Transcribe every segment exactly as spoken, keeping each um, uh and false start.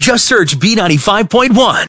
Just search B ninety-five point one.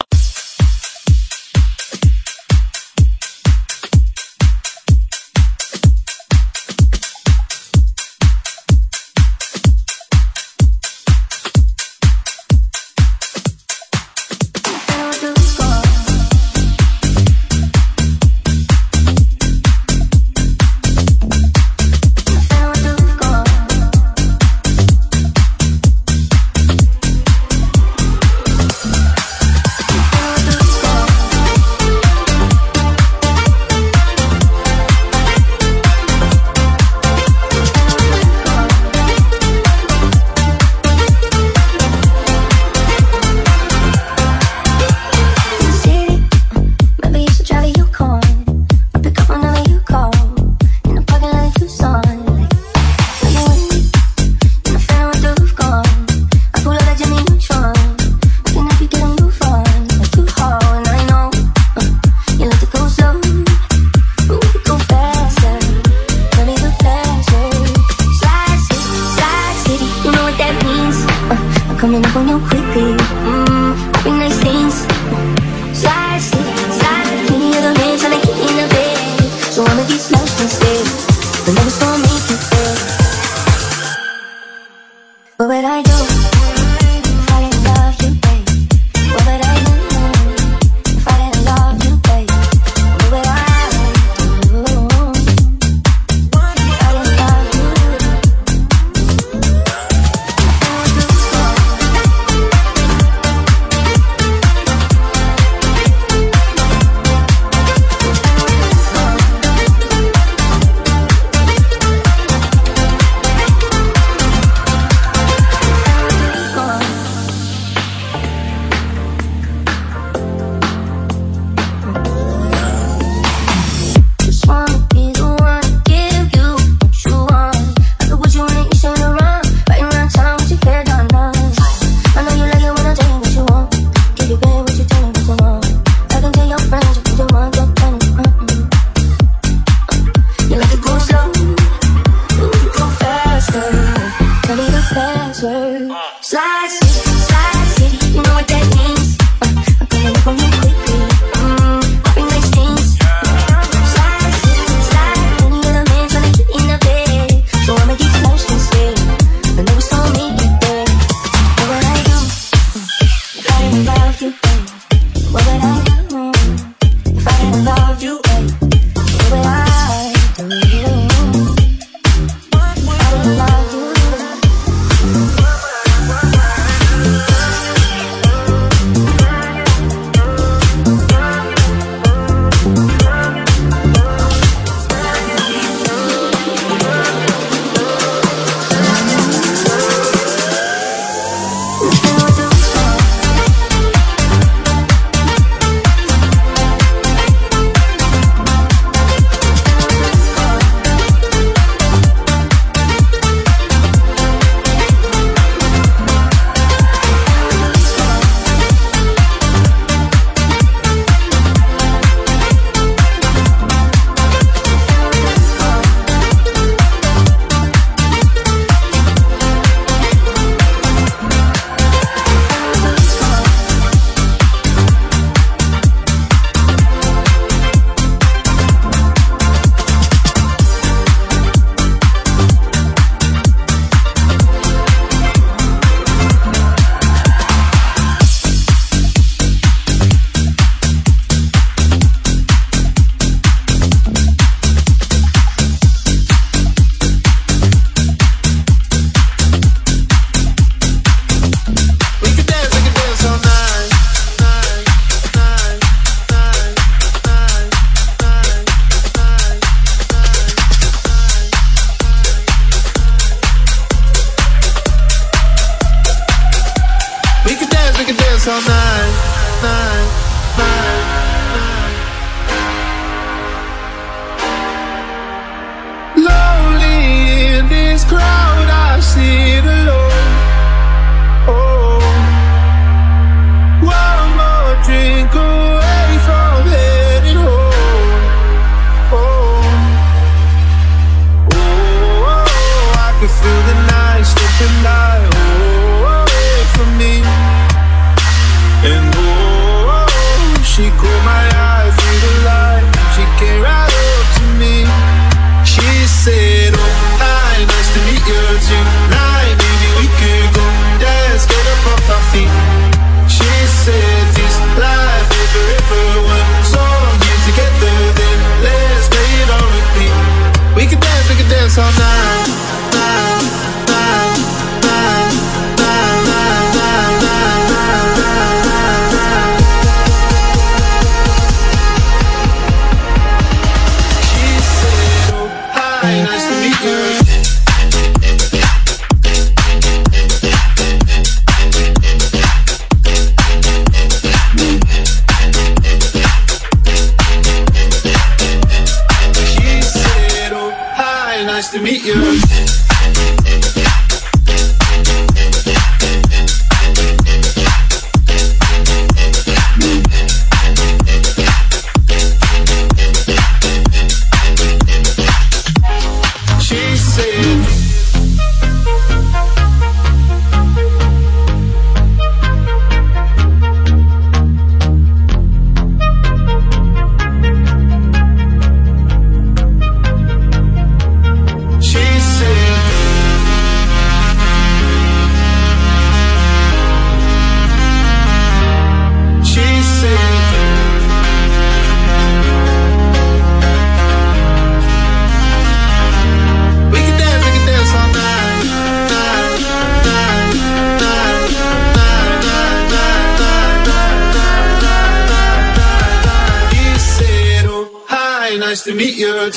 nice to meet you.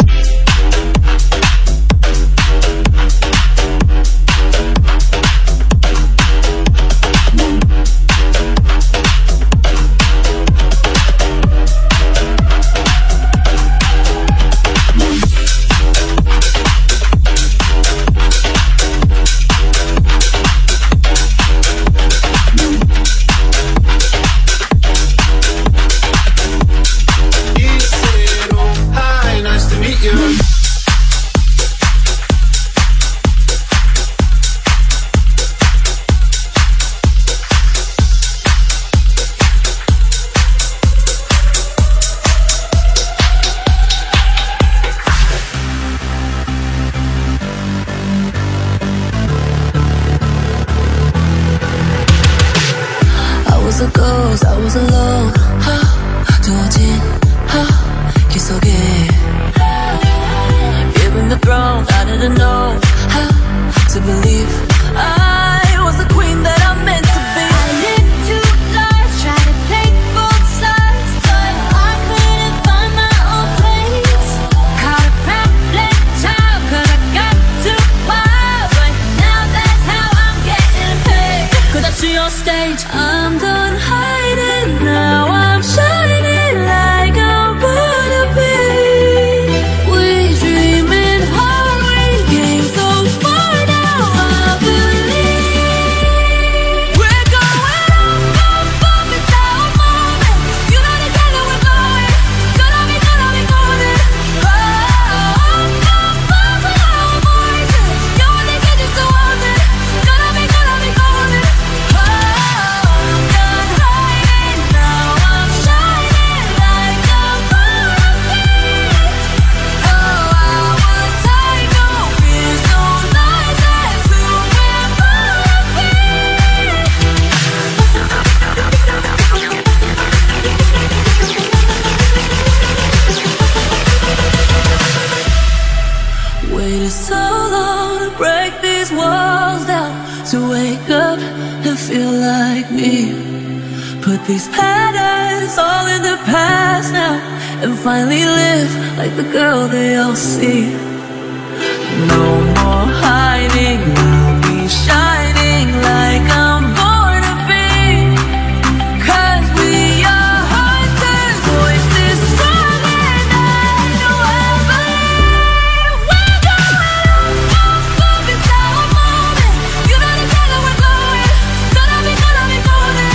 These patterns all in the past now, and finally live like the girl they all see. No more hiding, I'll be shining like I'm born to be. 'Cause we are hunters, voices strong and I know I believe. We're going up, up, it's our moment. You know the time that we're going. Gonna be, gonna be golden.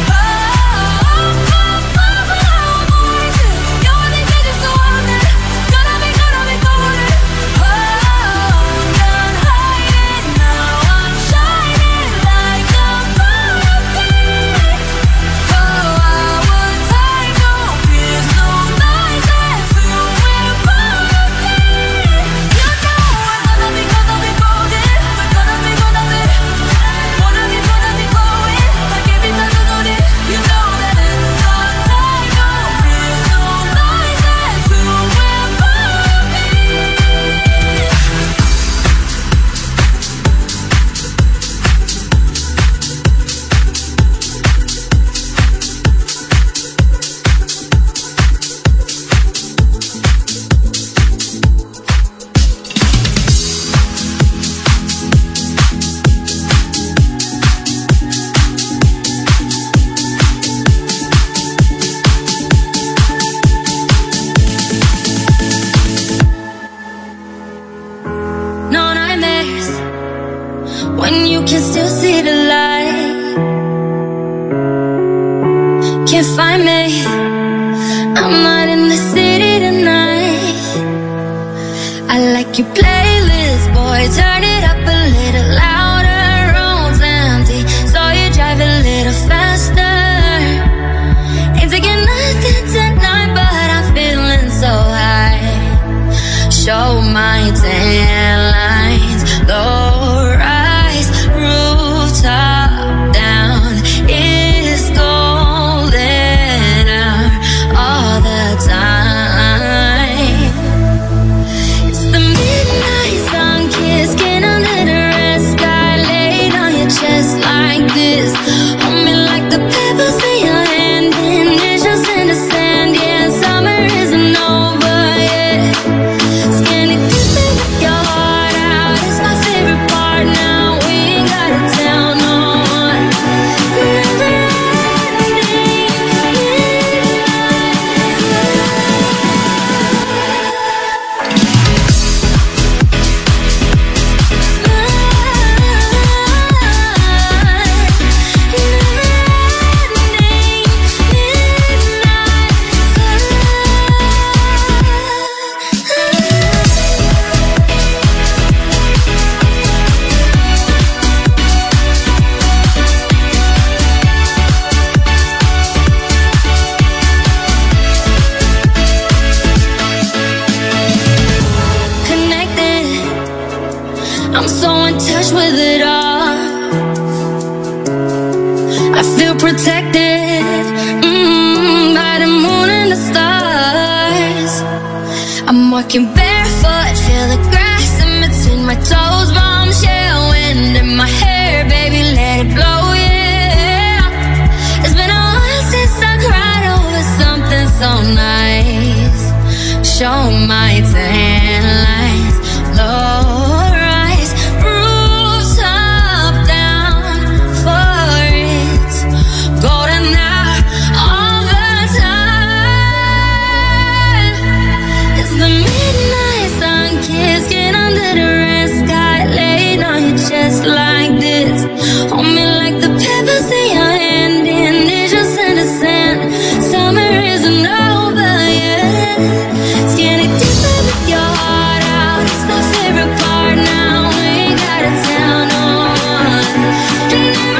When you can still see the light, can't find me, I'm not in the city tonight. I like your playlist, boy, turn it up a little louder. Room's empty, so you drive a little faster. Ain't taking nothing tonight, but I'm feeling so high. Show my tan lines, low rise, rooftop down. It's golden hour all the time. It's the midnight sun, kiss skin on the protected mm, by the moon and the stars. I'm walking barefoot, feel the grass in between my toes. Bombshell wind in my hair, baby, let it blow, yeah. It's been a while since I cried over something so nice. Show my tan lines, low rise, roofs up, down for it, golden hour all the time. It's the midnight sun kissing under the red sky, laying on your chest like this. Hold me like the pebbles in your hand, initials in the sand. Summer isn't over yet. Skinny deeper with your heart out. It's my favorite part now. We ain't gotta tell no one. The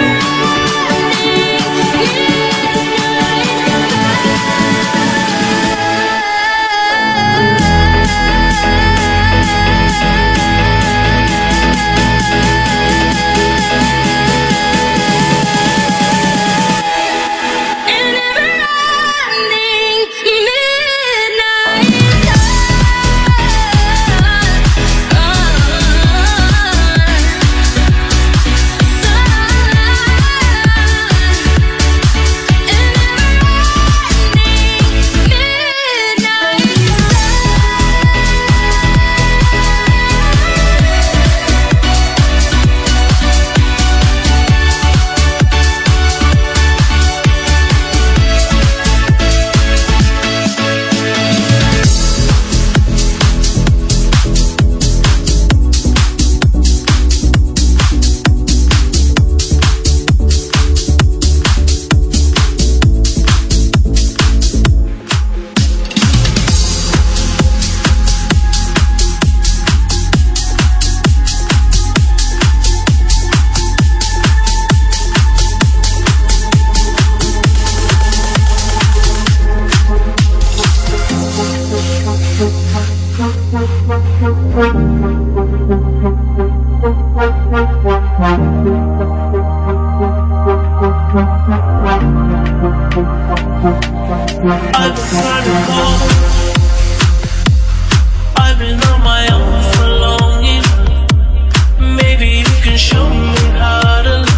I've been on my own for longing. Maybe you can show me how to love.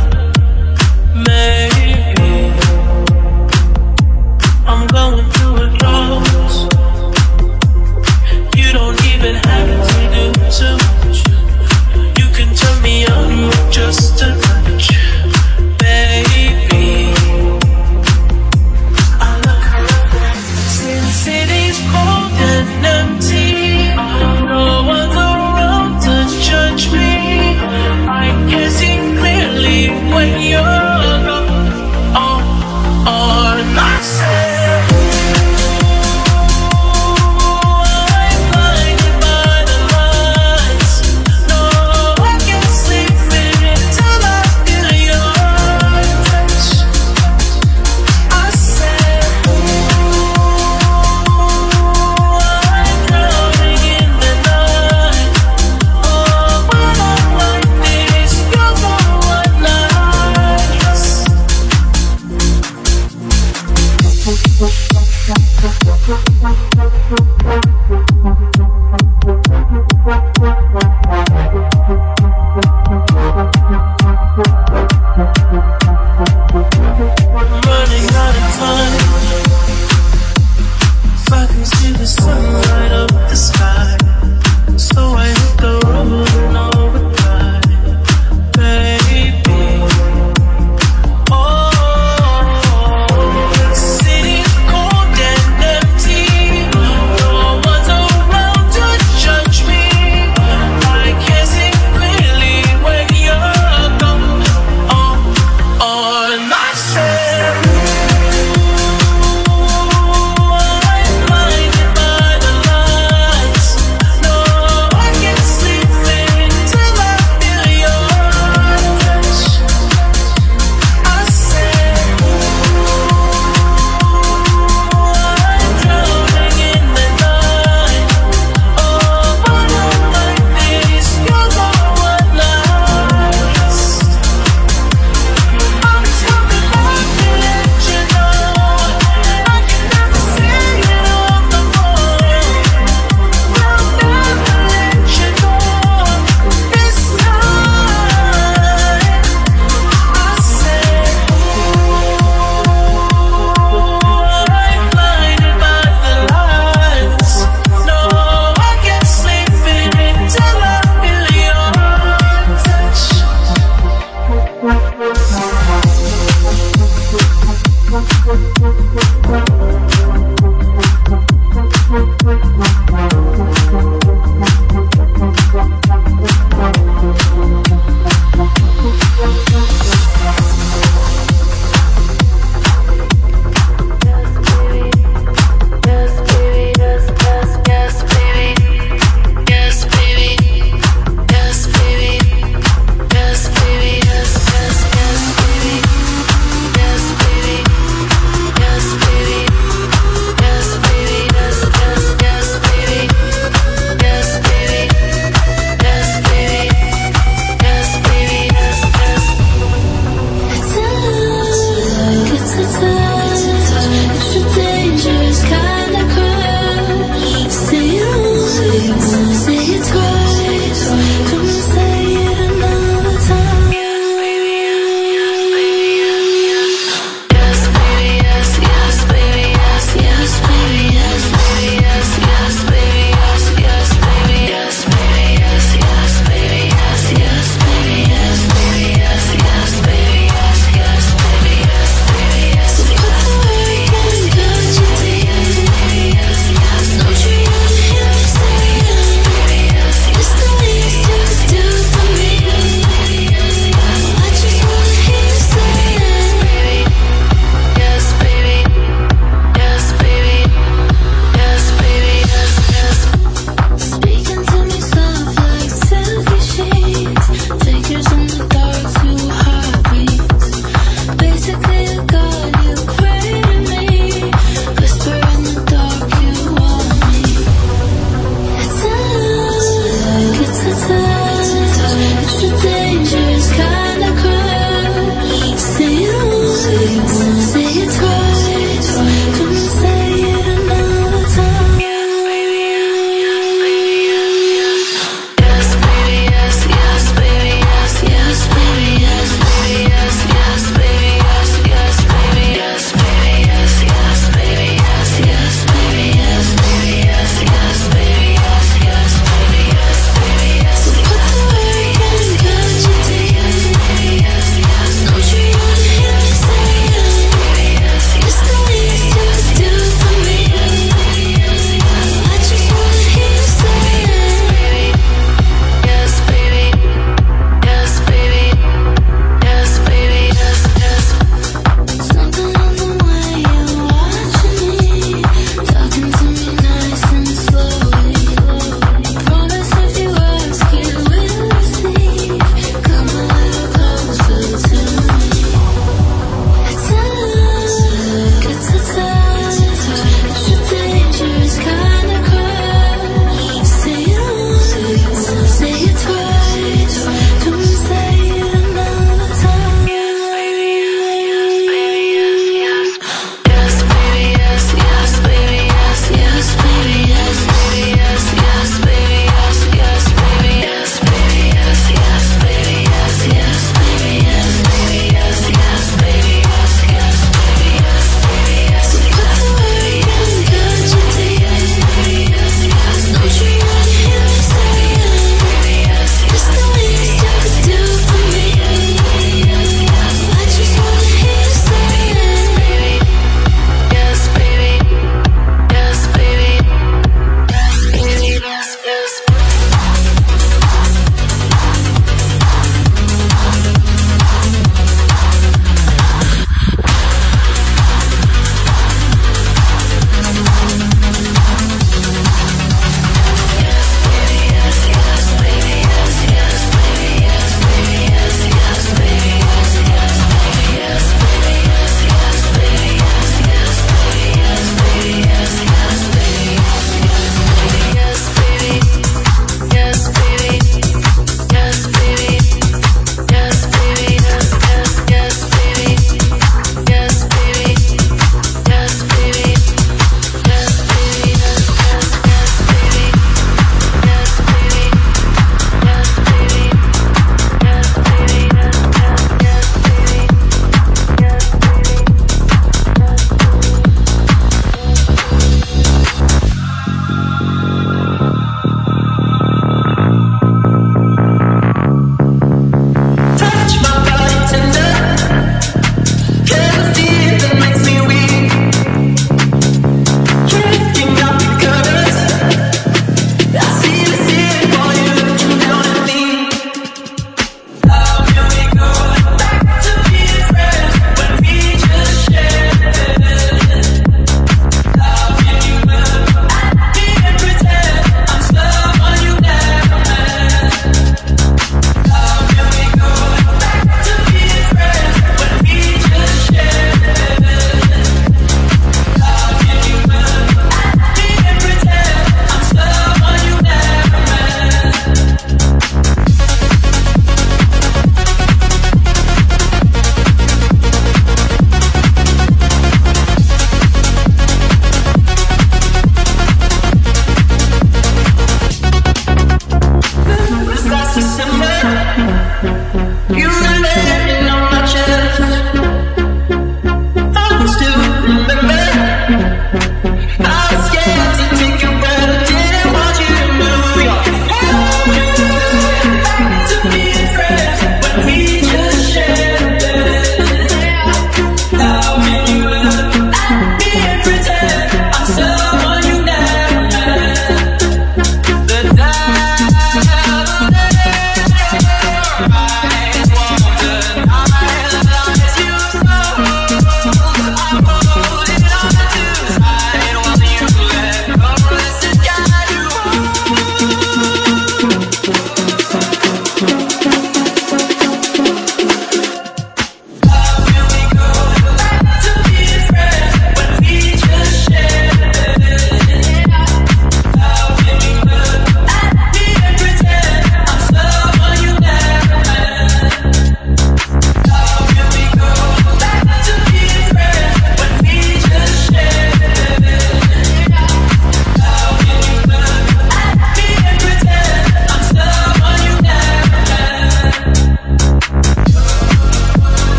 Maybe I'm going through a loss. You don't even have to do too much. You can turn me on with just a touch, baby. I look around, since city's cold and empty, no one's around to judge me. I can see clearly when you're gone. Oh, oh, and I said, I'm blinded by the lights. No, I can't sleep until I feel your touch. I said, I'm drowning in the night. Oh, when I'm like this, you're the one nice. I'm running out of time. If I can see the sun light up the sky, so I hit the road and overdrive, baby. Oh, the city's cold and empty. No one's around to judge me. I can see clearly when you're gone. Oh, oh, and I said,